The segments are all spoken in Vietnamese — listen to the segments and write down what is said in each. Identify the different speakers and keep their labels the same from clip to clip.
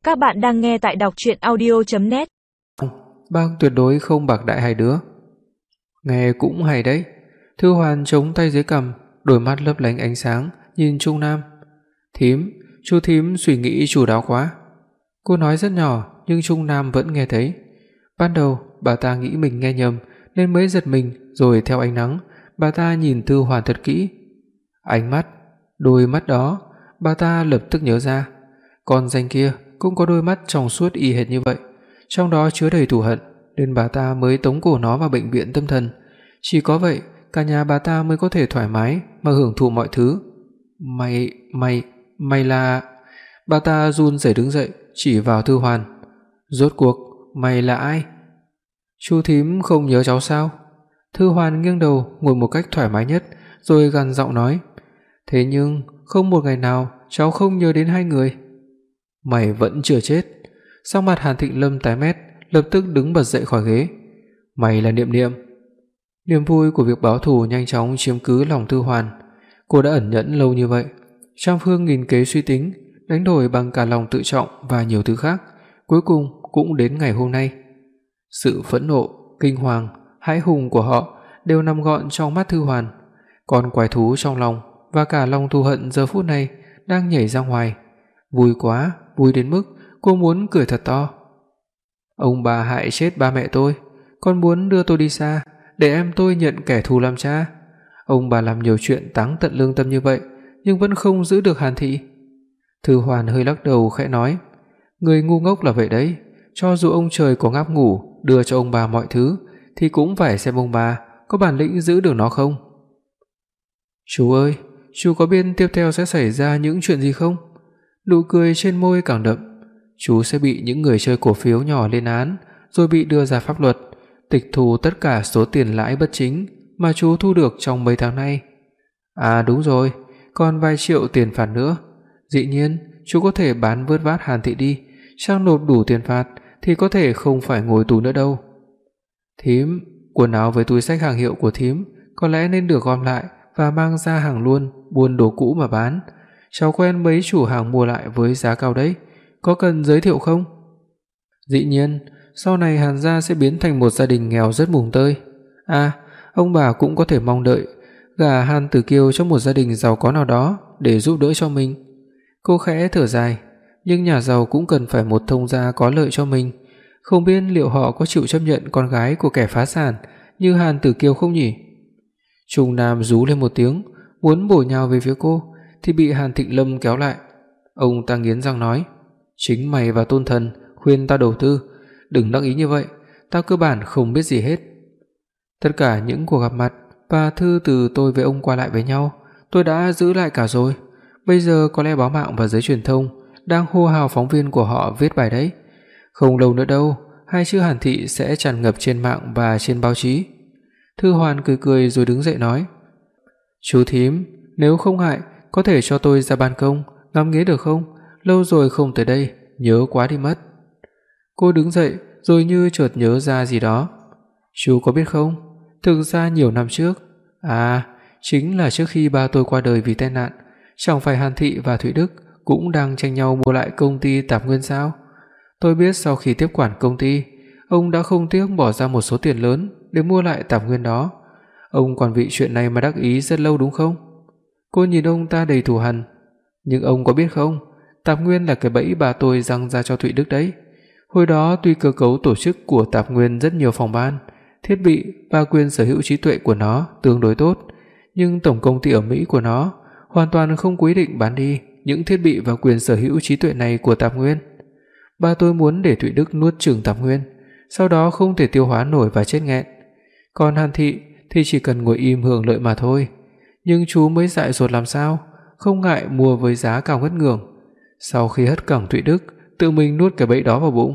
Speaker 1: Các bạn đang nghe tại đọc truyện audio.net.
Speaker 2: Bác tuyệt đối không bạc đại hai đứa. Nghe cũng hay đấy. Thư Hoàn chống tay dưới cằm, đôi mắt lấp lánh ánh sáng nhìn Trung Nam. Thím, chú thím suy nghĩ chu đáo quá. Cô nói rất nhỏ nhưng Trung Nam vẫn nghe thấy. Ban đầu bà ta nghĩ mình nghe nhầm nên mới giật mình, rồi theo ánh nắng bà ta nhìn Thư Hoàn thật kỹ. Ánh mắt, đôi mắt đó, bà ta lập tức nhớ ra, con danh kia cũng có đôi mắt trong suốt y hệt như vậy, trong đó chứa đầy thù hận, nên bà ta mới tống cổ nó vào bệnh viện tâm thần. Chỉ có vậy, cả nhà bà ta mới có thể thoải mái mà hưởng thụ mọi thứ. Mày là... Bà ta run rẩy đứng dậy, chỉ vào Thư Hoàn. Rốt cuộc, mày là ai? Chú thím không nhớ cháu sao? Thư Hoàn nghiêng đầu ngồi một cách thoải mái nhất, rồi gằn giọng nói. Thế nhưng, không một ngày nào cháu không nhớ đến hai người. Mày vẫn chưa chết. Sắc mặt Hàn Thịnh Lâm tái mét, lập tức đứng bật dậy khỏi ghế. Mày là Niệm Niệm. Niềm vui của việc báo thù nhanh chóng chiếm cứ lòng Thư Hoàn. Cô đã ẩn nhẫn lâu như vậy, trăm phương nghìn kế suy tính, đánh đổi bằng cả lòng tự trọng và nhiều thứ khác, cuối cùng cũng đến ngày hôm nay. Sự phẫn nộ, kinh hoàng, hãi hùng của họ đều nằm gọn trong mắt Thư Hoàn, còn quái thú trong lòng và cả lòng thù hận giờ phút này đang nhảy ra ngoài. Vui quá, vui đến mức cô muốn cười thật to. Ông bà hại chết ba mẹ tôi, còn muốn đưa tôi đi xa để em tôi nhận kẻ thù làm cha. Ông bà làm nhiều chuyện táng tận lương tâm như vậy nhưng vẫn không giữ được Hàn thị. Thư Hoàn hơi lắc đầu khẽ nói, người ngu ngốc là vậy đấy, cho dù ông trời có ngáp ngủ đưa cho ông bà mọi thứ thì cũng phải xem ông bà có bản lĩnh giữ được nó không. Chú ơi, chú có biết tiếp theo sẽ xảy ra những chuyện gì không? Nụ cười trên môi càng đậm. Chú sẽ bị những người chơi cổ phiếu nhỏ lên án, rồi bị đưa ra pháp luật, tịch thu tất cả số tiền lãi bất chính mà chú thu được trong mấy tháng nay. À đúng rồi, còn vài triệu tiền phạt nữa. Dĩ nhiên, chú có thể bán vớt vát Hàn thị đi, sang nộp đủ tiền phạt thì có thể không phải ngồi tù nữa đâu. Thím, quần áo với túi xách hàng hiệu của thím có lẽ nên được gom lại và mang ra hàng luôn, buôn đồ cũ mà bán. Cháu quen mấy chủ hàng mua lại với giá cao đấy, có cần giới thiệu không? Dĩ nhiên, sau này Hàn gia sẽ biến thành một gia đình nghèo rất mùng tơi. À, ông bà cũng có thể mong đợi gả Hàn Tử Kiều cho một gia đình giàu có nào đó để giúp đỡ cho mình. Cô khẽ thở dài, nhưng nhà giàu cũng cần phải một thông gia có lợi cho mình. Không biết liệu họ có chịu chấp nhận con gái của kẻ phá sản như Hàn Tử Kiều không nhỉ? Trung Nam rú lên một tiếng, muốn bổ nhào về phía cô thì bị Hàn Thịnh Lâm kéo lại. Ông ta nghiến răng nói, chính mày và Tôn Thần khuyên tao đầu tư, đừng đắc ý như vậy, tao cơ bản không biết gì hết. Tất cả những cuộc gặp mặt và thư từ tôi với ông qua lại với nhau, tôi đã giữ lại cả rồi. Bây giờ có lẽ báo mạng và giới truyền thông đang hô hào phóng viên của họ viết bài đấy. Không lâu nữa đâu, hai chữ Hàn thị sẽ tràn ngập trên mạng và trên báo chí. Thư Hoàn cười cười rồi đứng dậy nói, chú thím, nếu không ngại có thể cho tôi ra ban công ngắm nghía được không? Lâu rồi không tới đây, nhớ quá đi mất. Cô đứng dậy rồi như chợt nhớ ra gì đó. Chú có biết không, thực ra nhiều năm trước, chính là trước khi ba tôi qua đời vì tai nạn, chẳng phải Hàn thị và Thụy Đức cũng đang tranh nhau mua lại công ty Tạp Nguyên sao? Tôi biết sau khi tiếp quản công ty, ông đã không tiếc bỏ ra một số tiền lớn để mua lại Tạp Nguyên đó. Ông còn vì chuyện này mà đắc ý rất lâu đúng không? Cô nhìn ông ta đầy thù hằn. Nhưng ông có biết không, Tạp Nguyên là cái bẫy bà tôi giăng ra cho Thụy Đức đấy. Hồi đó tuy cơ cấu tổ chức của Tạp Nguyên rất nhiều phòng ban, thiết bị và quyền sở hữu trí tuệ của nó tương đối tốt, nhưng tổng công ty ở Mỹ của nó hoàn toàn không quyết định bán đi những thiết bị và quyền sở hữu trí tuệ này của Tạp Nguyên. Ba tôi muốn để Thụy Đức nuốt chửng Tạp Nguyên, sau đó không thể tiêu hóa nổi và chết nghẹn. Còn Hàn thị thì chỉ cần ngồi im hưởng lợi mà thôi. Nhưng chú mới dại dột làm sao, không ngại mua với giá cao ngất ngưởng. Sau khi hất cẳng Thụy Đức, tự mình nuốt cái bẫy đó vào bụng.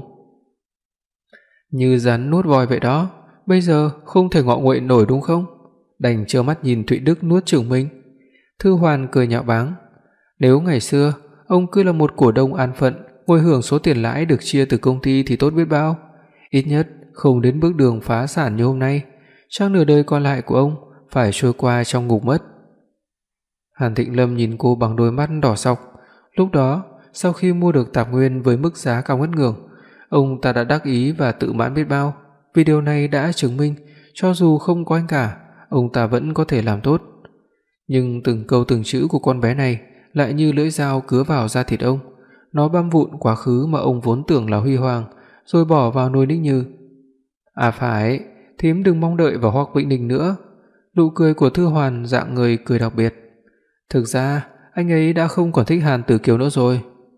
Speaker 2: Như rắn nuốt voi vậy đó, bây giờ không thể ngọ nguậy nổi đúng không? Đành trơ mắt nhìn Thụy Đức nuốt chửng mình. Thư Hoàn cười nhạo báng, nếu ngày xưa ông cứ là một cổ đông an phận, ngồi hưởng số tiền lãi được chia từ công ty thì tốt biết bao. Ít nhất không đến bước đường phá sản như hôm nay, chắc nửa đời còn lại của ông phải trôi qua trong ngục mất. Hàn Thịnh Lâm nhìn cô bằng đôi mắt đỏ sọc. Lúc đó sau khi mua được tạp nguyên với mức giá cao ngất ngưởng, ông ta đã đắc ý và tự mãn biết bao, vì điều này đã chứng minh cho dù không có anh cả, ông ta vẫn có thể làm tốt. Nhưng từng câu từng chữ của con bé này lại như lưỡi dao cứa vào da thịt ông. Nó băm vụn quá khứ mà ông vốn tưởng là huy hoàng, rồi bỏ vào nồi Ninh Như. À phải, thím đừng mong đợi vào Hoắc Vĩnh Ninh nữa. Nụ cười của Thư Hoàn dạng người cười đặc biệt. Thực ra, anh ấy đã không còn thích Hàn Tử Kiều nữa rồi.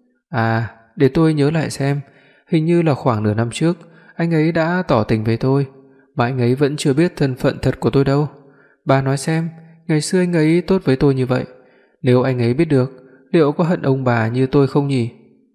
Speaker 2: À, để tôi nhớ lại xem, hình như là khoảng nửa năm trước, anh ấy đã tỏ tình với tôi, mà anh ấy vẫn chưa biết thân phận thật của tôi đâu. Bà nói xem, ngày xưa anh ấy tốt với tôi như vậy, nếu anh ấy biết được, liệu có hận ông bà như tôi không nhỉ?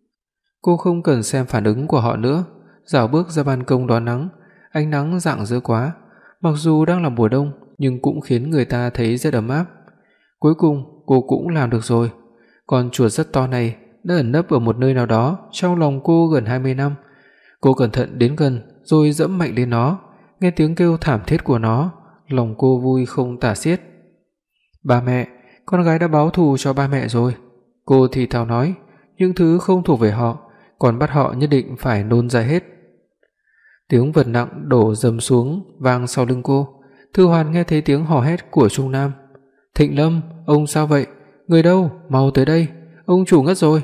Speaker 2: Cô không cần xem phản ứng của họ nữa, dạo bước ra ban công đón nắng. Ánh nắng rạng rỡ quá, mặc dù đang là mùa đông nhưng cũng khiến người ta thấy rất ấm áp. Cuối cùng cô cũng làm được rồi. Con chuột rất to này đã ẩn nấp ở một nơi nào đó trong lòng cô gần 20 năm. Cô cẩn thận đến gần rồi giẫm mạnh lên nó, nghe tiếng kêu thảm thiết của nó, lòng cô vui không tả xiết. "Ba mẹ, con gái đã báo thù cho ba mẹ rồi." Cô thì thào nói, những thứ không thuộc về họ, còn bắt họ nhất định phải nôn ra hết. Tiếng vật nặng đổ rầm xuống vang sau lưng cô. Thư Hoàn nghe thấy tiếng hò hét của Trung Nam. "Thịnh Lâm, ông sao vậy? Người đâu? Mau tới đây, ông chủ ngất rồi."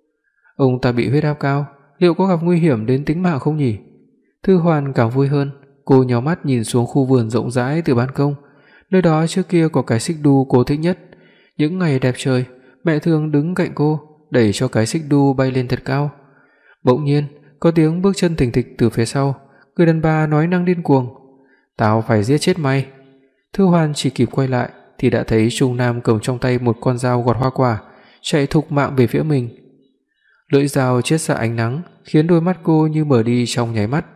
Speaker 2: Ông ta bị huyết áp cao, liệu có gặp nguy hiểm đến tính mạng không nhỉ? Thư Hoàn càng vui hơn, cô nhíu mắt nhìn xuống khu vườn rộng rãi từ ban công. Nơi đó trước kia có cái xích đu cô thích nhất. Những ngày đẹp trời, mẹ thường đứng cạnh cô, đẩy cho cái xích đu bay lên thật cao. Bỗng nhiên, có tiếng bước chân thình thịch từ phía sau, người đàn bà nói năng điên cuồng, "Tao phải giết chết mày." Thư Hoàn chỉ kịp quay lại thì đã thấy Trung Nam cầm trong tay một con dao gọt hoa quả, chạy thục mạng về phía mình. Lưỡi dao chiết xạ ánh nắng, khiến đôi mắt cô như mở đi trong nháy mắt.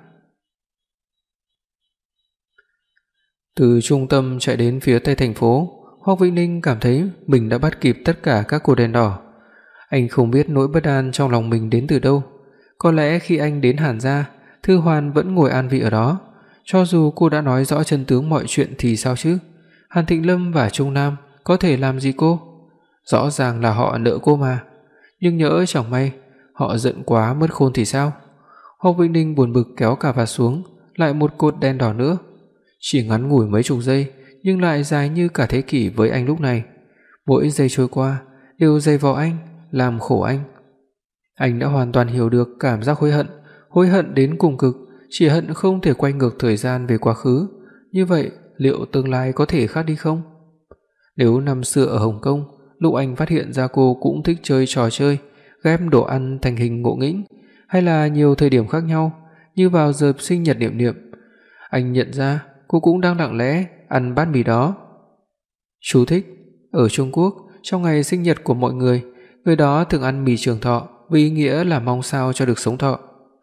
Speaker 2: Từ trung tâm chạy đến phía tây thành phố, Hoắc Vĩnh Ninh cảm thấy mình đã bắt kịp tất cả các cột đèn đỏ. Anh không biết nỗi bất an trong lòng mình đến từ đâu. Có lẽ khi anh đến Hàn gia, Thư Hoàn vẫn ngồi an vị ở đó. Cho dù cô đã nói rõ chân tướng mọi chuyện thì sao chứ? Hàn Thịnh Lâm và Trung Nam có thể làm gì cô? Rõ ràng là họ nợ cô mà. Nhưng nhỡ chẳng may họ giận quá mất khôn thì sao? Hoắc Vĩnh Ninh buồn bực kéo cà vạt xuống, lại một cột đèn đỏ nữa. Chỉ ngắn ngủi mấy chục giây nhưng lại dài như cả thế kỷ với anh lúc này. Mỗi giây trôi qua đều dày vò anh, làm khổ anh. Anh đã hoàn toàn hiểu được cảm giác hối hận đến cùng cực, chỉ hận không thể quay ngược thời gian về quá khứ. Như vậy, liệu tương lai có thể khác đi không? Nếu năm xưa ở Hồng Kông, lúc anh phát hiện ra cô cũng thích chơi trò chơi, ghép đồ ăn thành hình ngộ nghĩnh, hay là nhiều thời điểm khác nhau, như vào giờ sinh nhật Niệm Niệm, anh nhận ra cô cũng đang lặng lẽ ăn bát mì đó. Chú thích: ở Trung Quốc, trong ngày sinh nhật của mọi người, người đó thường ăn mì trường thọ với ý nghĩa là mong sao cho được sống thọ,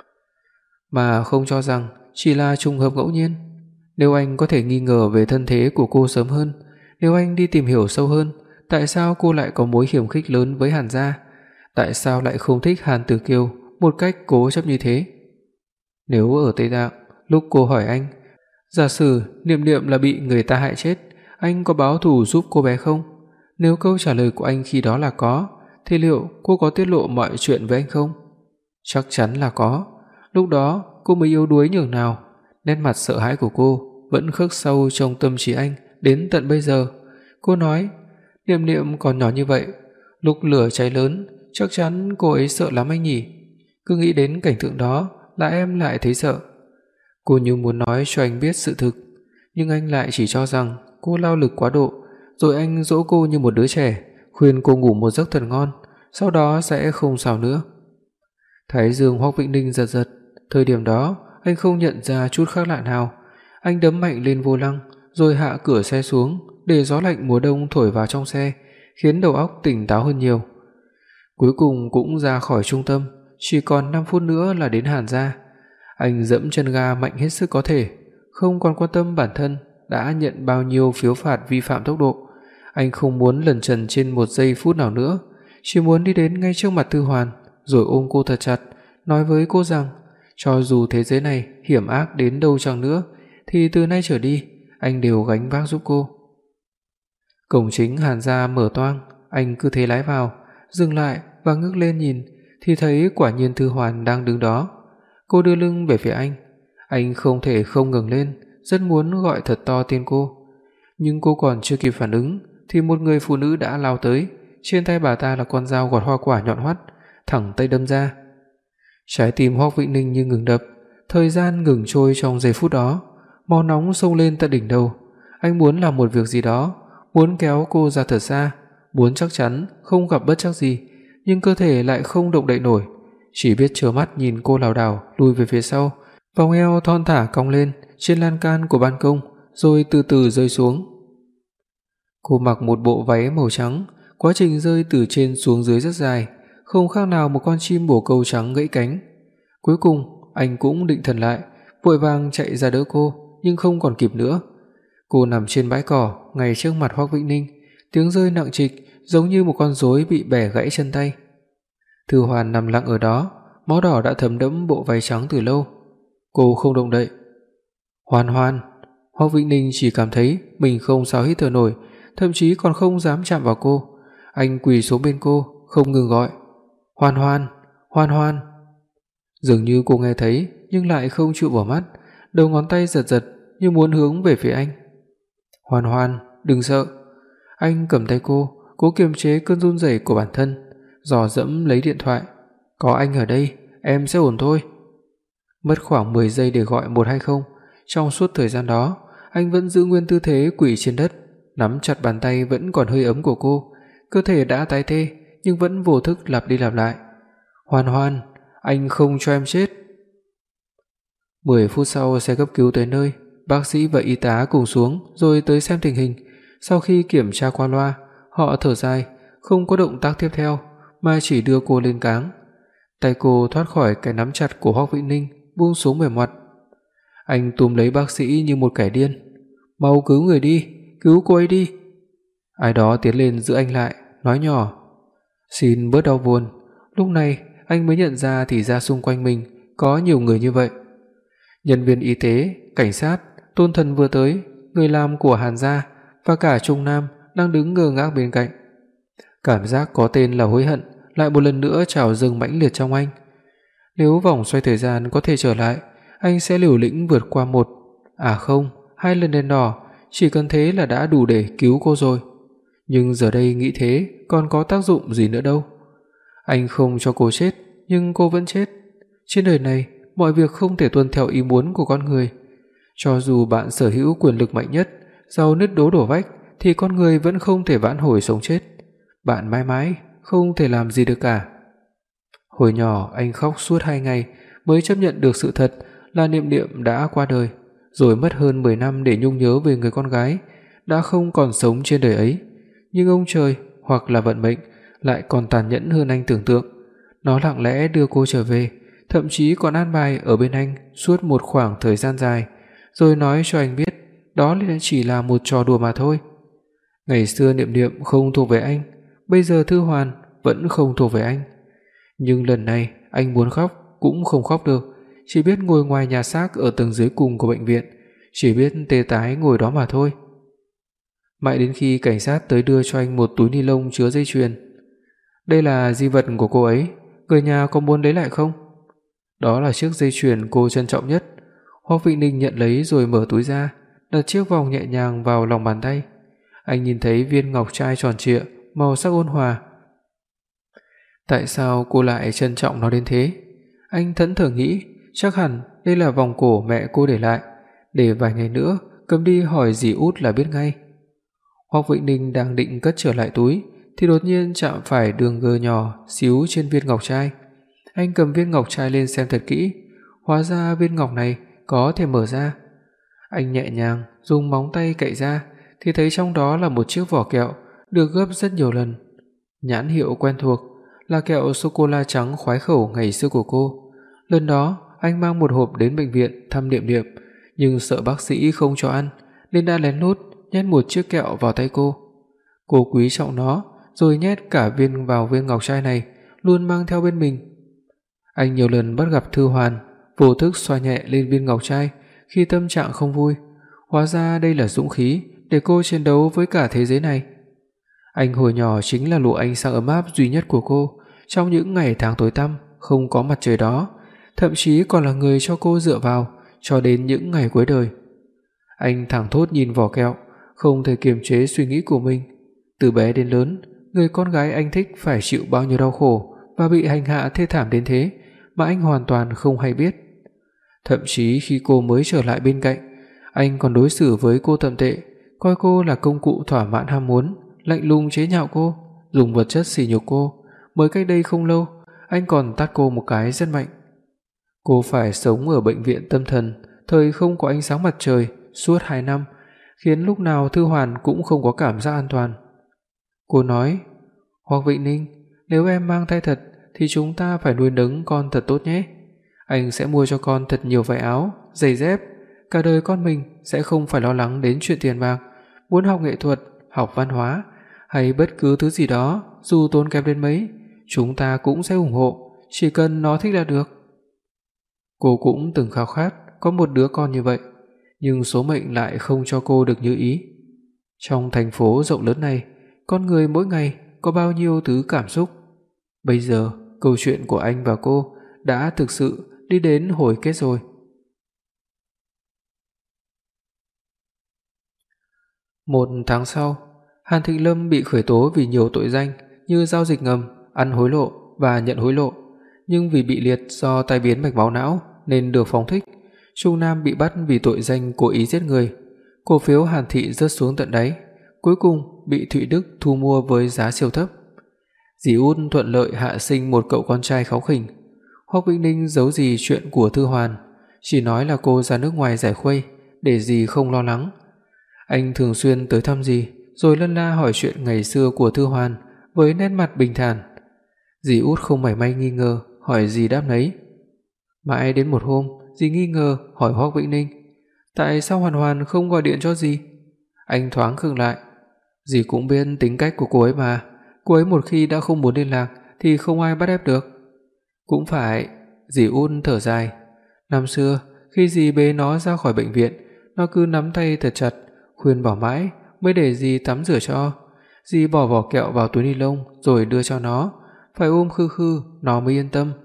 Speaker 2: mà không cho rằng chỉ là trùng hợp ngẫu nhiên. Nếu anh có thể nghi ngờ về thân thế của cô sớm hơn, nếu anh đi tìm hiểu sâu hơn, tại sao cô lại có mối hiểm khích lớn với Hàn gia? Tại sao lại không thích Hàn Tử Kiều một cách cố chấp như thế? Nếu ở Tây Tạng, lúc cô hỏi anh, giả sử Niệm Niệm là bị người ta hại chết, anh có báo thù giúp cô bé không? Nếu câu trả lời của anh khi đó là có, thì liệu cô có tiết lộ mọi chuyện với anh không? Chắc chắn là có. Lúc đó cô mới yếu đuối nhường nào, nét mặt sợ hãi của cô vẫn khắc sâu trong tâm trí anh đến tận bây giờ. Cô nói, Niệm Niệm còn nhỏ như vậy, lúc lửa cháy lớn, chắc chắn cô ấy sợ lắm anh nhỉ. Cứ nghĩ đến cảnh tượng đó là em lại thấy sợ. Cô như muốn nói cho anh biết sự thực, nhưng anh lại chỉ cho rằng cô lao lực quá độ, rồi anh dỗ cô như một đứa trẻ, khuyên cô ngủ một giấc thật ngon, sau đó sẽ không sao nữa. Thái dương Hoắc Vĩnh Ninh giật giật, thời điểm đó anh không nhận ra chút khác lạ nào. Anh đấm mạnh lên vô lăng, rồi hạ cửa xe xuống để gió lạnh mùa đông thổi vào trong xe, khiến đầu óc tỉnh táo hơn nhiều. Cuối cùng cũng ra khỏi trung tâm, chỉ còn 5 phút nữa là đến Hàn gia. Anh giẫm chân ga mạnh hết sức có thể, không còn quan tâm bản thân đã nhận bao nhiêu phiếu phạt vi phạm tốc độ. Anh không muốn lẩn trần trên một giây phút nào nữa, chỉ muốn đi đến ngay trước mặt Thư Hoàn, rồi ôm cô thật chặt, nói với cô rằng cho dù thế giới này hiểm ác đến đâu chăng nữa thì từ nay trở đi anh đều gánh vác giúp cô. Cổng chính Hàn gia mở toang, anh cứ thế lái vào, dừng lại và ngước lên nhìn, thì thấy quả nhiên Thư Hoàn đang đứng đó. Cô đưa lưng về phía anh không thể không ngẩng lên, rất muốn gọi thật to tên cô. Nhưng cô còn chưa kịp phản ứng thì một người phụ nữ đã lao tới, trên tay bà ta là con dao gọt hoa quả nhọn hoắt, thẳng tay đâm ra. Trái tim Hoắc Vĩnh Ninh như ngừng đập, thời gian ngừng trôi trong giây phút đó, máu nóng xông lên tận đỉnh đầu. Anh muốn làm một việc gì đó, muốn kéo cô ra thật xa, muốn chắc chắn không gặp bất trắc gì, nhưng cơ thể lại không động đậy nổi, chỉ biết trơ mắt nhìn cô lảo đảo lùi về phía sau, vòng eo thon thả cong lên trên lan can của ban công rồi từ từ rơi xuống. Cô mặc một bộ váy màu trắng, quá trình rơi từ trên xuống dưới rất dài, không khác nào một con chim bồ câu trắng gãy cánh. Cuối cùng, anh cũng định thần lại, vội vàng chạy ra đỡ cô, nhưng không còn kịp nữa. Cô nằm trên bãi cỏ ngay trước mặt Hoắc Vĩnh Ninh, tiếng rơi nặng trịch giống như một con rối bị bẻ gãy chân tay. Thư Hoàn nằm lặng ở đó, máu đỏ đã thấm đẫm bộ váy trắng từ lâu. Cô không động đậy. "Hoàn Hoàn." Hoắc Vĩnh Ninh chỉ cảm thấy mình không sao hít thở nổi, thậm chí còn không dám chạm vào cô. Anh quỳ xuống bên cô, không ngừng gọi, "Hoàn Hoàn, Hoàn Hoàn." Dường như cô nghe thấy nhưng lại không chịu vào mắt, đầu ngón tay giật giật như muốn hướng về phía anh. "Hoàn Hoàn, đừng sợ." Anh cầm tay cô, cố kiềm chế cơn run rẩy của bản thân, dò dẫm lấy điện thoại. "Có anh ở đây, em sẽ ổn thôi." Mất khoảng 10 giây để gọi 120, trong suốt thời gian đó, anh vẫn giữ nguyên tư thế quỳ trên đất, nắm chặt bàn tay vẫn còn hơi ấm của cô, cơ thể đã tái tê nhưng vẫn vô thức lặp đi lặp lại, "Hoàn Hoàn, anh không cho em chết." 10 phút sau xe cấp cứu tới nơi, bác sĩ và y tá cùng xuống rồi tới xem tình hình. Sau khi kiểm tra qua loa, họ thở dài, không có động tác tiếp theo mà chỉ đưa cô lên cáng. Tay cô thoát khỏi cái nắm chặt của Hoắc Vĩnh Ninh, buông xuống mềm mặt. Anh túm lấy bác sĩ như một kẻ điên, "Mau cứu người đi, cứu cô ấy đi." Ai đó tiến lên giữ anh lại, nói nhỏ, "Xin bớt đau buồn." Lúc này anh mới nhận ra thì ra xung quanh mình có nhiều người như vậy. Nhân viên y tế, cảnh sát, Tôn Thần vừa tới, người làm của Hàn gia và cả Trung Nam đang đứng ngơ ngác bên cạnh. Cảm giác có tên là hối hận lại một lần nữa trào dâng mãnh liệt trong anh. Nếu vòng xoay thời gian có thể trở lại, anh sẽ liều lĩnh vượt qua hai lần đèn đỏ, chỉ cần thế là đã đủ để cứu cô rồi. Nhưng giờ đây nghĩ thế còn có tác dụng gì nữa đâu. Anh không cho cô chết, nhưng cô vẫn chết. Trên đời này, mọi việc không thể tuân theo ý muốn của con người. Cho dù bạn sở hữu quyền lực mạnh nhất, giàu nứt đố đổ vách, thì con người vẫn không thể vãn hồi sống chết. Bạn mãi mãi không thể làm gì được cả. Hồi nhỏ anh khóc suốt 2 ngày mới chấp nhận được sự thật là Niệm Niệm đã qua đời, rồi mất hơn 10 năm để nhung nhớ về người con gái đã không còn sống trên đời ấy. Nhưng ông trời hoặc là vận mệnh lại còn tàn nhẫn hơn anh tưởng tượng. Nó lặng lẽ đưa cô trở về, thậm chí còn an bài ở bên anh suốt một khoảng thời gian dài, rồi nói cho anh biết đó chỉ là một trò đùa mà thôi. Ngày xưa Niệm Niệm không thuộc về anh, bây giờ Thư Hoàn vẫn không thuộc về anh. Nhưng lần này anh muốn khóc cũng không khóc được, chỉ biết ngồi ngoài nhà xác ở tầng dưới cùng của bệnh viện, chỉ biết tê tái ngồi đó mà thôi. Mãi đến khi cảnh sát tới đưa cho anh một túi ni lông chứa dây chuyền. "Đây là di vật của cô ấy, người nhà có muốn lấy lại không?" Đó là chiếc dây chuyền cô trân trọng nhất. Hoắc Vĩnh Ninh nhận lấy rồi mở túi ra, đặt chiếc vòng nhẹ nhàng vào lòng bàn tay. Anh nhìn thấy viên ngọc trai tròn trịa, màu sắc ôn hòa. Tại sao cô lại trân trọng nó đến thế? Anh thẫn thờ nghĩ, chắc hẳn đây là vòng cổ mẹ cô để lại, để vài ngày nữa cầm đi hỏi dì út là biết ngay. Hoắc Vĩnh Ninh đang định cất trở lại túi thì đột nhiên chạm phải đường gờ nhỏ xíu trên viên ngọc trai. Anh cầm viên ngọc trai lên xem thật kỹ, hóa ra viên ngọc này có thể mở ra. Anh nhẹ nhàng dùng móng tay cạy ra thì thấy trong đó là một chiếc vỏ kẹo được gấp rất nhiều lần. Nhãn hiệu quen thuộc là kẹo sô cô la trắng khoái khẩu ngày xưa của cô. Lần đó anh mang một hộp đến bệnh viện thăm Niệm Niệm, nhưng sợ bác sĩ không cho ăn nên đã lén lút nhét một chiếc kẹo vào tay cô. Cô quý trọng nó rồi nhét cả viên vào viên ngọc trai này, luôn mang theo bên mình. Anh nhiều lần bắt gặp Thư Hoàn vô thức xoa nhẹ lên viên ngọc trai khi tâm trạng không vui. Hóa ra đây là dũng khí để cô chiến đấu với cả thế giới này. Anh hồi nhỏ chính là lụa ánh sáng ấm áp duy nhất của cô, trong những ngày tháng tối tăm không có mặt trời đó, thậm chí còn là người cho cô dựa vào cho đến những ngày cuối đời. Anh thẳng thốt nhìn vỏ kẹo, không thể kiềm chế suy nghĩ của mình. Từ bé đến lớn, người con gái anh thích phải chịu bao nhiêu đau khổ và bị hành hạ thê thảm đến thế mà anh hoàn toàn không hay biết. Thậm chí khi cô mới trở lại bên cạnh, anh còn đối xử với cô tầm tệ, coi cô là công cụ thỏa mãn ham muốn, lạnh lùng chế nhạo cô, dùng vật chất sỉ nhục cô. Mới cách đây không lâu, anh còn tát cô một cái rất mạnh. Cô phải sống ở bệnh viện tâm thần, thời không có ánh sáng mặt trời suốt 2 năm, khiến lúc nào Thư Hoàn cũng không có cảm giác an toàn. Cô nói: "Hoắc Vĩnh Ninh, nếu em mang thai thật thì chúng ta phải nuôi nấng con thật tốt nhé. Anh sẽ mua cho con thật nhiều váy áo, giày dép, cả đời con mình sẽ không phải lo lắng đến chuyện tiền bạc, muốn học nghệ thuật, học văn hóa hay bất cứ thứ gì đó, dù tốn kém đến mấy, chúng ta cũng sẽ ủng hộ, chỉ cần nó thích là được." Cô cũng từng khao khát có một đứa con như vậy, nhưng số mệnh lại không cho cô được như ý. Trong thành phố rộng lớn này, con người mỗi ngày có bao nhiêu thứ cảm xúc. Bây giờ, câu chuyện của anh và cô đã thực sự đi đến hồi kết rồi. Một tháng sau, Hàn Thịnh Lâm bị khởi tố vì nhiều tội danh như giao dịch ngầm, ăn hối lộ và nhận hối lộ, nhưng vì bị liệt do tai biến mạch máu não nên được phóng thích. Trung Nam bị bắt vì tội danh cố ý giết người. Cổ phiếu Hàn Thị rớt xuống tận đáy, cuối cùng bị Thụy Đức thu mua với giá siêu thấp. Dì Út thuận lợi hạ sinh một cậu con trai kháu khỉnh. Hoắc Vĩnh Ninh giấu dì chuyện của Thư Hoàn, chỉ nói là cô ra nước ngoài giải khuây để dì không lo lắng. Anh thường xuyên tới thăm dì, rồi lân la hỏi chuyện ngày xưa của Thư Hoàn với nét mặt bình thản. Dì Út không mảy may nghi ngờ, hỏi gì đáp nấy. Mãi đến một hôm, dì nghi ngờ hỏi Hoắc Vĩnh Ninh: "Tại sao Hoàn Hoàn không gọi điện cho dì?" Anh thoáng khựng lại. Dì cũng biết tính cách của cô ấy mà, cô ấy một khi đã không muốn liên lạc thì không ai bắt ép được. Cũng phải, dì Út thở dài. Năm xưa, khi dì bế nó ra khỏi bệnh viện, nó cứ nắm tay thật chặt, khuyên bảo mãi mới để dì tắm rửa cho. Dì bỏ vỏ kẹo vào túi ni lông rồi đưa cho nó, phải ôm khư khư nó mới yên tâm.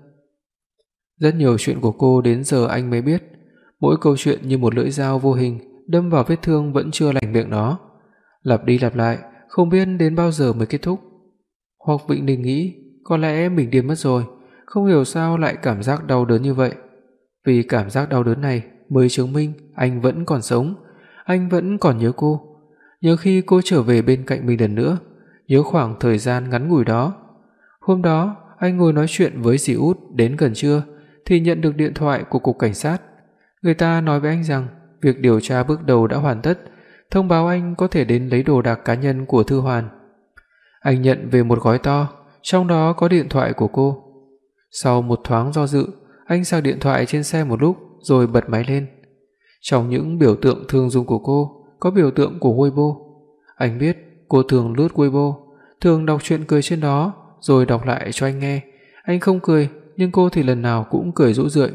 Speaker 2: Rất nhiều chuyện của cô đến giờ anh mới biết, mỗi câu chuyện như một lưỡi dao vô hình đâm vào vết thương vẫn chưa lành miệng nó, lặp đi lặp lại, không biết đến bao giờ mới kết thúc. Hoắc Vĩnh Ninh nghĩ, có lẽ mình điên mất rồi, không hiểu sao lại cảm giác đau đớn như vậy. Vì cảm giác đau đớn này mới chứng minh anh vẫn còn sống, anh vẫn còn nhớ cô, nhớ khi cô trở về bên cạnh mình lần nữa, nhớ khoảng thời gian ngắn ngủi đó. Hôm đó, anh ngồi nói chuyện với dì Út đến gần trưa thì nhận được điện thoại của cục cảnh sát. Người ta nói với anh rằng việc điều tra bước đầu đã hoàn tất, thông báo anh có thể đến lấy đồ đạc cá nhân của Thư Hoàn. Anh nhận về một gói to, trong đó có điện thoại của cô. Sau một thoáng do dự, anh sạc điện thoại trên xe một lúc rồi bật máy lên. Trong những biểu tượng thường dùng của cô có biểu tượng của Weibo. Anh biết cô thường lướt Weibo, thường đọc truyện cười trên đó rồi đọc lại cho anh nghe. Anh không cười, nhưng cô thì lần nào cũng cười rũ rượi.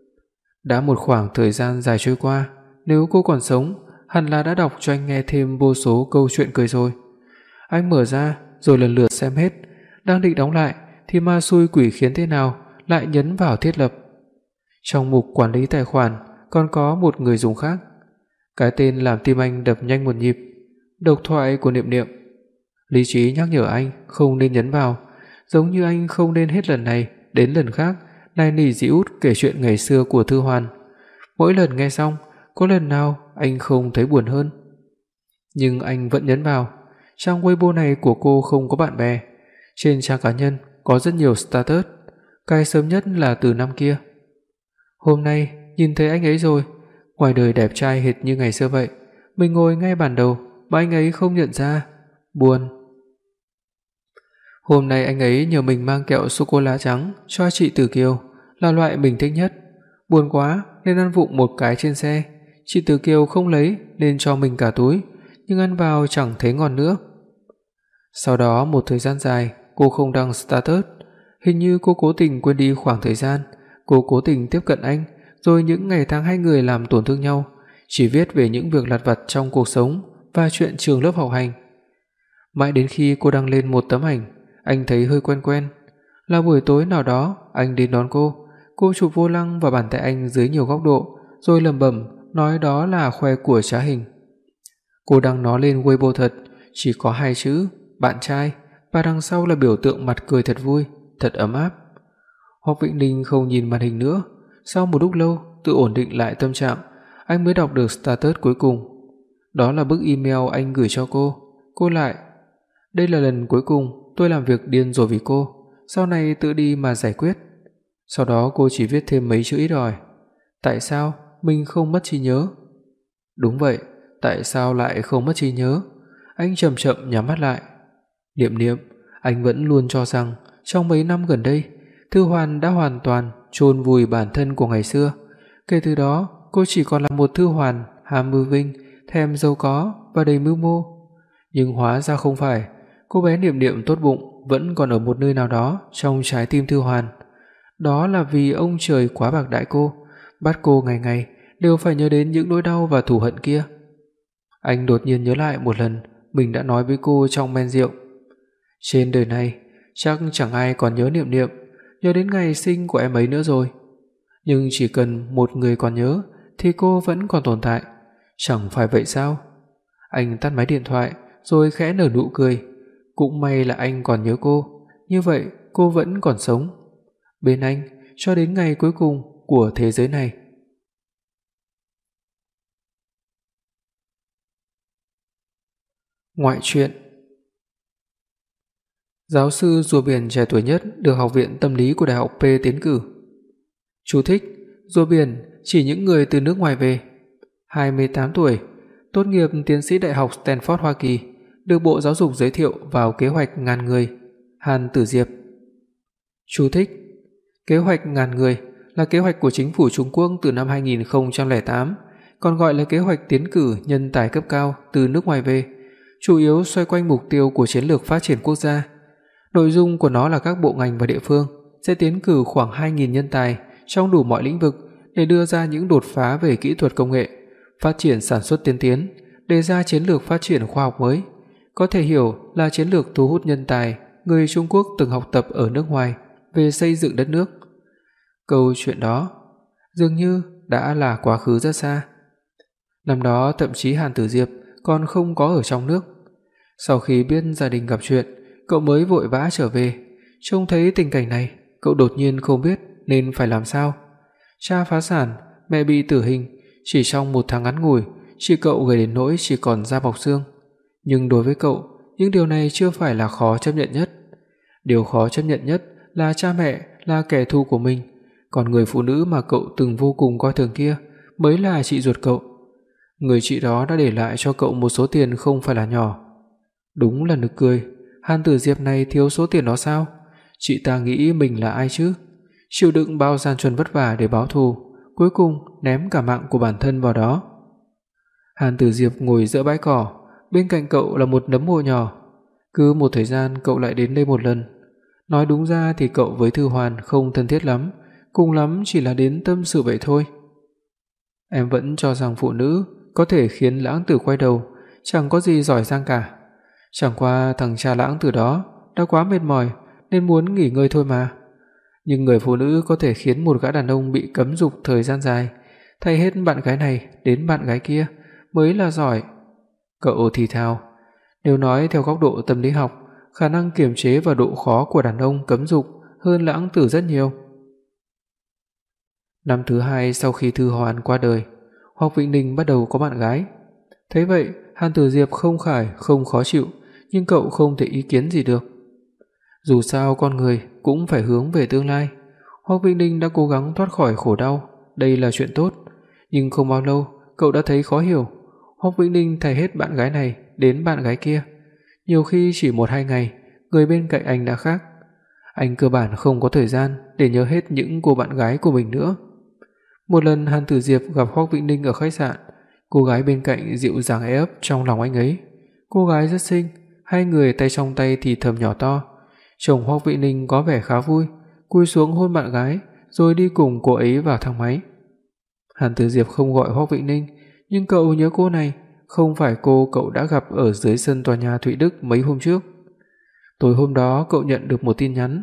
Speaker 2: Đã một khoảng thời gian dài trôi qua, nếu cô còn sống, hẳn là đã đọc cho anh nghe thêm vô số câu chuyện cười rồi. Anh mở ra rồi lần lượt xem hết, đang định đóng lại thì ma xui quỷ khiến thế nào lại nhấn vào thiết lập. Trong mục quản lý tài khoản còn có một người dùng khác. Cái tên làm tim anh đập nhanh một nhịp. Độc thoại của Niệm Niệm. Lý trí nhắc nhở anh không nên nhấn vào, giống như anh không nên hết lần này đến lần khác nài nỉ dì Út kể chuyện ngày xưa của Thư Hoàn. Mỗi lần nghe xong, có lần nào anh không thấy buồn hơn. Nhưng anh vẫn nhấn vào. Trang Weibo này của cô không có bạn bè. Trên trang cá nhân có rất nhiều status, cái sớm nhất là từ năm kia. Hôm nay nhìn thấy anh ấy rồi, ngoài đời đẹp trai hệt như ngày xưa vậy. Mình ngồi ngay bàn đầu mà anh ấy không nhận ra, buồn. Hôm nay anh ấy nhờ mình mang kẹo sô cô la trắng cho chị Tử Kiều, là loại mình thích nhất. Buồn quá nên ăn vụng một cái trên xe. Chị Tử Kiều không lấy nên cho mình cả túi, nhưng ăn vào chẳng thấy ngon nữa. Sau đó một thời gian dài cô không đăng status, hình như cô cố tình quên đi khoảng thời gian cô cố tình tiếp cận anh, rồi những ngày tháng hai người làm tổn thương nhau, chỉ viết về những việc lặt vặt trong cuộc sống và chuyện trường lớp học hành. Mãi đến khi cô đăng lên một tấm ảnh, anh thấy hơi quen quen. Là buổi tối nào đó, anh đến đón cô chụp vô lăng vào bàn tay anh dưới nhiều góc độ, rồi lẩm bẩm nói đó là khoe của trá hình. Cô đăng nó lên Weibo thật, chỉ có 2 chữ, bạn trai, và đằng sau là biểu tượng mặt cười thật vui, thật ấm áp. Hoắc Vĩnh Ninh không nhìn màn hình nữa, sau một lúc lâu, tự ổn định lại tâm trạng, anh mới đọc được status cuối cùng. Đó là bức email anh gửi cho cô. Cô lại: "Đây là lần cuối cùng tôi làm việc điên rồi vì cô, sau này tự đi mà giải quyết." Sau đó cô chỉ viết thêm mấy chữ ít ỏi: "Tại sao mình không mất trí nhớ?" Đúng vậy, tại sao lại không mất trí nhớ? Anh chậm chậm nhắm mắt lại. Niệm, anh vẫn luôn cho rằng trong mấy năm gần đây, Thư Hoan đã hoàn toàn chôn vùi bản thân của ngày xưa. Kể từ đó, cô chỉ còn là một Thư Hoan ham mưu vinh, thèm giàu có và đầy mưu mô. Nhưng hóa ra không phải, cô bé Niệm tốt bụng vẫn còn ở một nơi nào đó trong trái tim Thư Hoan. Đó là vì ông trời quá bạc đãi cô, bắt cô ngày ngày đều phải nhớ đến những nỗi đau và thù hận kia. Anh đột nhiên nhớ lại một lần mình đã nói với cô trong men rượu: "Trên đời này chắc chẳng ai còn nhớ Niệm, nhớ đến ngày sinh của em ấy nữa rồi. Nhưng chỉ cần một người còn nhớ thì cô vẫn còn tồn tại, chẳng phải vậy sao?" Anh tắt máy điện thoại rồi khẽ nở nụ cười. Cũng may là anh còn nhớ cô, như vậy cô vẫn còn sống bên anh cho đến ngày cuối cùng của thế giới này. Ngoại truyện. Giáo sư rùa biển trẻ tuổi nhất được Học viện Tâm lý của Đại học P tiến cử. Chú thích: rùa biển chỉ những người từ nước ngoài về. 28 tuổi, tốt nghiệp tiến sĩ Đại học Stanford Hoa Kỳ, được Bộ Giáo dục giới thiệu vào kế hoạch ngàn người. Hàn Tử Diệp. Chú thích: kế hoạch ngàn người là kế hoạch của chính phủ Trung Quốc từ năm 2008, còn gọi là kế hoạch tiến cử nhân tài cấp cao từ nước ngoài về, chủ yếu xoay quanh mục tiêu của chiến lược phát triển quốc gia. Nội dung của nó là các bộ ngành và địa phương sẽ tiến cử khoảng 2.000 nhân tài trong đủ mọi lĩnh vực để đưa ra những đột phá về kỹ thuật công nghệ, phát triển sản xuất tiên tiến, đề ra chiến lược phát triển khoa học mới, có thể hiểu là chiến lược thu hút nhân tài người Trung Quốc từng học tập ở nước ngoài về xây dựng đất nước. Câu chuyện đó dường như đã là quá khứ rất xa. Năm đó thậm chí Hàn Tử Diệp còn không có ở trong nước. Sau khi biết gia đình gặp chuyện, cậu mới vội vã trở về. Trông thấy tình cảnh này, cậu đột nhiên không biết nên phải làm sao. Cha phá sản, mẹ bị tử hình, chỉ trong 1 tháng ngắn ngủi, chị cậu gầy đến nỗi chỉ còn da bọc xương. Nhưng đối với cậu, những điều này chưa phải là khó chấp nhận nhất. Điều khó chấp nhận nhất là cha mẹ là kẻ thù của mình, còn người phụ nữ mà cậu từng vô cùng coi thường kia mới là chị ruột cậu. Người chị đó đã để lại cho cậu một số tiền không phải là nhỏ. Đúng là nực cười, Hàn Tử Diệp này thiếu số tiền đó sao? Chị ta nghĩ mình là ai chứ? Chịu đựng bao gian truân vất vả để báo thù, cuối cùng ném cả mạng của bản thân vào đó. Hàn Tử Diệp ngồi giữa bãi cỏ, bên cạnh cậu là một nấm mồ nhỏ. Cứ một thời gian cậu lại đến đây một lần. Nói đúng ra thì cậu với Thư Hoan không thân thiết lắm, cùng lắm chỉ là đến tâm sự vậy thôi. Em vẫn cho rằng phụ nữ có thể khiến lãng tử quay đầu, chẳng có gì giỏi giang cả. Chẳng qua thằng cha lãng tử đó đã quá mệt mỏi nên muốn nghỉ ngơi thôi mà. Nhưng người phụ nữ có thể khiến một gã đàn ông bị cấm dục thời gian dài, thay hết bạn gái này đến bạn gái kia mới là giỏi. Cậu thì thào, nếu nói theo góc độ tâm lý học, khả năng kiềm chế và độ khó của đàn ông cấm dục hơn lãng tử rất nhiều. Năm thứ 2 sau khi Thư Hoan qua đời, Hoắc Vĩnh Ninh bắt đầu có bạn gái. Thấy vậy, Hàn Tử Diệp không khó chịu, nhưng cậu không thể ý kiến gì được. Dù sao con người cũng phải hướng về tương lai. Hoắc Vĩnh Ninh đã cố gắng thoát khỏi khổ đau, đây là chuyện tốt, nhưng không bao lâu, cậu đã thấy khó hiểu. Hoắc Vĩnh Ninh thay hết bạn gái này đến bạn gái kia, nhiều khi chỉ 1-2 ngày, người bên cạnh anh đã khác. Anh cơ bản không có thời gian để nhớ hết những cô bạn gái của mình nữa. Một lần Hàn Tử Diệp gặp Hoắc Vĩnh Ninh ở khách sạn, cô gái bên cạnh dịu dàng ấm ấp trong lòng anh ấy. Cô gái rất xinh, hai người tay trong tay thì thầm nhỏ to. Chồng Hoắc Vĩnh Ninh có vẻ khá vui, cúi xuống hôn bạn gái rồi đi cùng cô ấy vào thang máy. Hàn Tử Diệp không gọi Hoắc Vĩnh Ninh, nhưng cậu nhớ cô này, không phải cô cậu đã gặp ở dưới sân tòa nhà Thụy Đức mấy hôm trước. Tối hôm đó cậu nhận được một tin nhắn,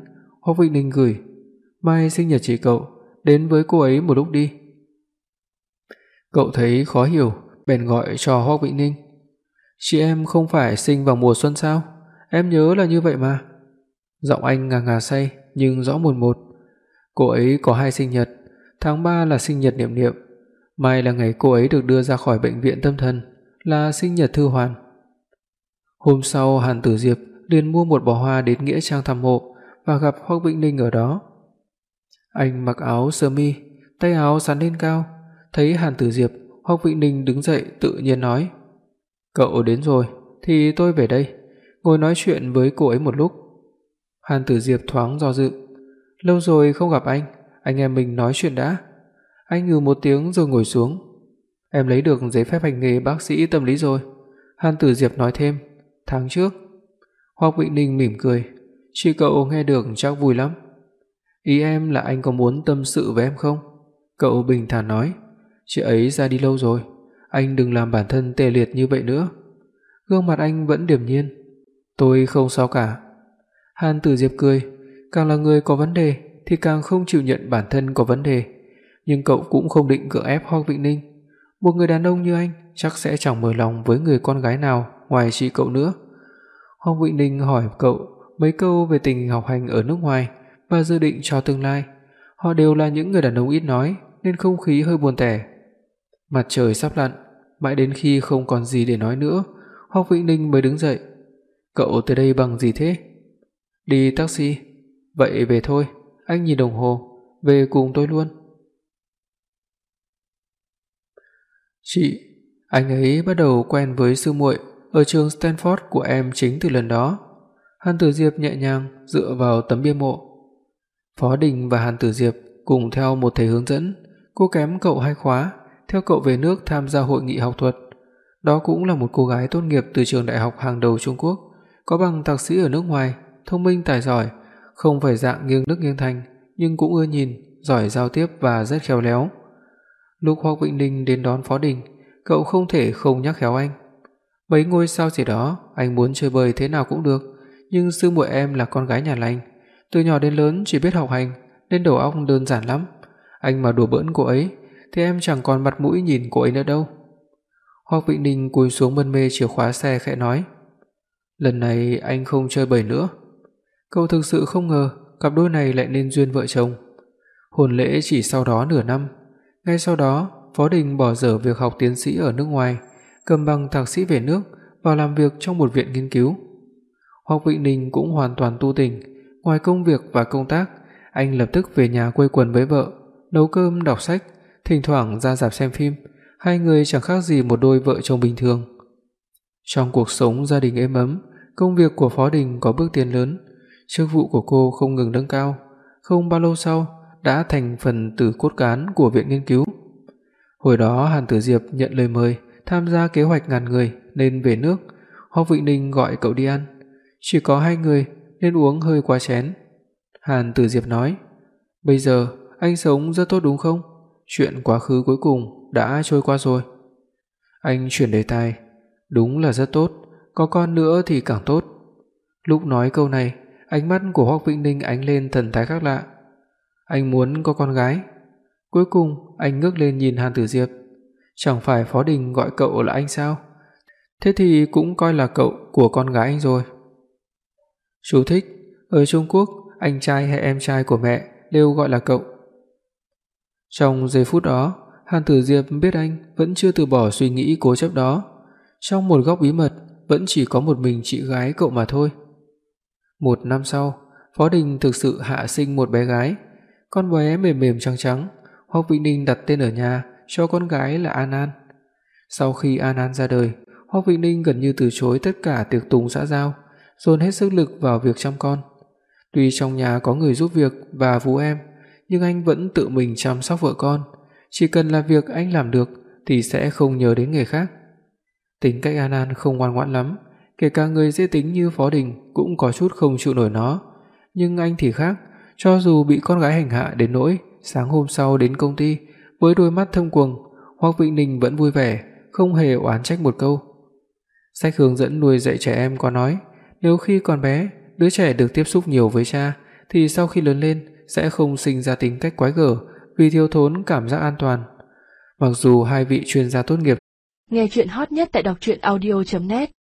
Speaker 2: Hoắc Vĩnh Ninh gửi: "Mai sinh nhật chị cậu, đến với cô ấy một lúc đi." Cậu thấy khó hiểu, bèn gọi cho Hoắc Vĩnh Ninh: "Chị em không phải sinh vào mùa xuân sao? Em nhớ là như vậy mà." Giọng anh ngà ngà say nhưng rõ mồn một. Cô ấy có 2 sinh nhật, tháng 3 là sinh nhật Niệm Niệm, mai là ngày cô ấy được đưa ra khỏi bệnh viện tâm thần, là sinh nhật Thư Hoàn. Hôm sau, Hàn Tử Diệp liền mua một bó hoa đến nghĩa trang thăm mộ và gặp Hoắc Vĩnh Ninh ở đó. Anh mặc áo sơ mi, tay áo xắn lên cao, thấy Hàn Tử Diệp, Hoắc Vĩnh Ninh đứng dậy tự nhiên nói: "Cậu đến rồi thì tôi về đây, ngồi nói chuyện với cô ấy một lúc." Hàn Tử Diệp thoáng do dự: "Lâu rồi không gặp anh em mình nói chuyện đã." Anh ngừ một tiếng rồi ngồi xuống. "Em lấy được giấy phép hành nghề bác sĩ tâm lý rồi." Hàn Tử Diệp nói thêm: "Tháng trước." Hoắc Vĩnh Ninh mỉm cười: "Chị cậu nghe được chắc vui lắm." "Ý em là anh có muốn tâm sự với em không?" Cậu bình thản nói: "Chị ấy ra đi lâu rồi, anh đừng làm bản thân tê liệt như vậy nữa." Gương mặt anh vẫn điềm nhiên: "Tôi không sao cả." Hàn Tử Diệp cười: "Càng là người có vấn đề thì càng không chịu nhận bản thân có vấn đề, nhưng cậu cũng không định cưỡng ép Hoắc Vĩnh Ninh. Một người đàn ông như anh chắc sẽ chẳng mở lòng với người con gái nào ngoài chị cậu nữa." Hoắc Vĩnh Ninh hỏi cậu mấy câu về tình hình học hành ở nước ngoài và dự định cho tương lai. Họ đều là những người đàn ông ít nói nên không khí hơi buồn tẻ. Mặt trời sắp lặn, mãi đến khi không còn gì để nói nữa, Hoắc Vĩnh Ninh mới đứng dậy. "Cậu tới đây bằng gì thế?" "Đi taxi." "Vậy về thôi." Anh nhìn đồng hồ: "Về cùng tôi luôn." "Chị, anh ấy bắt đầu quen với sư muội ở trường Stanford của em chính từ lần đó." Hàn Tử Diệp nhẹ nhàng dựa vào tấm bia mộ. Phó Đình và Hàn Tử Diệp cùng theo một thầy hướng dẫn, cô kém cậu 2 khóa, theo cậu về nước tham gia hội nghị học thuật. Đó cũng là một cô gái tốt nghiệp từ trường đại học hàng đầu Trung Quốc, có bằng thạc sĩ ở nước ngoài, thông minh tài giỏi, không phải dạng nghiêng nước nghiêng thành, nhưng cũng ưa nhìn, giỏi giao tiếp và rất khéo léo. Lúc Hoắc Vĩnh Ninh đến đón Phó Đình, cậu không thể không nhắc khéo anh. "Mấy ngôi sao gì đó, anh muốn chơi bời thế nào cũng được, nhưng sư muội em là con gái nhà lành, từ nhỏ đến lớn chỉ biết học hành nên đầu óc đơn giản lắm. Anh mà đùa bỡn cô ấy thì em chẳng còn mặt mũi nhìn cô ấy nữa đâu." Hoắc Vĩnh Ninh cúi xuống mân mê chìa khóa xe khẽ nói: "Lần này anh không chơi bời nữa." Cậu thực sự không ngờ cặp đôi này lại nên duyên vợ chồng. Hôn lễ chỉ sau đó nửa năm. Ngay sau đó, Phó Đình bỏ dở việc học tiến sĩ ở nước ngoài, cầm bằng thạc sĩ về nước, vào làm việc trong một viện nghiên cứu. Hoắc Vĩnh Ninh cũng hoàn toàn tu tình, ngoài công việc và công tác, anh lập tức về nhà quây quần với vợ, nấu cơm, đọc sách, thỉnh thoảng ra rạp xem phim, hai người chẳng khác gì một đôi vợ chồng bình thường. Trong cuộc sống gia đình êm ấm, công việc của Phó Đình có bước tiến lớn, chức vụ của cô không ngừng nâng cao, không bao lâu sau đã thành phần tử cốt cán của viện nghiên cứu. Hồi đó Hàn Tử Diệp nhận lời mời tham gia kế hoạch ngàn người nên về nước, Hoắc Vĩnh Ninh gọi cậu đi ăn. Chỉ có 2 người nên uống hơi quá chén. Hàn Tử Diệp nói: "Bây giờ anh sống rất tốt đúng không? Chuyện quá khứ cuối cùng đã trôi qua rồi." Anh chuyển đề tài: "Đúng là rất tốt, có con nữa thì càng tốt." Lúc nói câu này, ánh mắt của Hoắc Vĩnh Ninh ánh lên thần thái khác lạ. Anh muốn có con gái. Cuối cùng anh ngước lên nhìn Hàn Tử Diệp: "Chẳng phải Phó Đình gọi cậu là anh sao? Thế thì cũng coi là cậu của con gái anh rồi." Chú thích: ở Trung Quốc, anh trai hay em trai của mẹ đều gọi là cậu. Trong giây phút đó, Hàn Tử Diệp biết anh vẫn chưa từ bỏ suy nghĩ cố chấp đó. Trong một góc bí mật vẫn chỉ có một mình chị gái cậu mà thôi. 1 năm sau, Phó Đình thực sự hạ sinh một bé gái. Con bé mềm mềm trắng trắng, Hoắc Vĩnh Ninh đặt tên ở nhà cho con gái là An An. Sau khi An An ra đời, Hoắc Vĩnh Ninh gần như từ chối tất cả tiệc tùng xã giao, dồn hết sức lực vào việc chăm con. Tuy trong nhà có người giúp việc và vú em, nhưng anh vẫn tự mình chăm sóc vợ con, chỉ cần là việc anh làm được thì sẽ không nhớ đến người khác. Tính cách An An không ngoan ngoãn lắm, kể cả người dễ tính như Phó Đình cũng có chút không chịu nổi nó, nhưng anh thì khác, cho dù bị con gái hành hạ đến nỗi sáng hôm sau đến công ty với đôi mắt thâm quầng, Hoắc Vĩnh Ninh vẫn vui vẻ, không hề oán trách một câu. Sách hướng dẫn nuôi dạy trẻ em có nói, nếu khi còn bé, đứa trẻ được tiếp xúc nhiều với cha thì sau khi lớn lên sẽ không sinh ra tính cách quái gở vì thiếu thốn cảm giác an toàn. Mặc dù hai vị chuyên gia tốt nghiệp.
Speaker 1: Nghe truyện hot nhất tại đọc truyện audio.net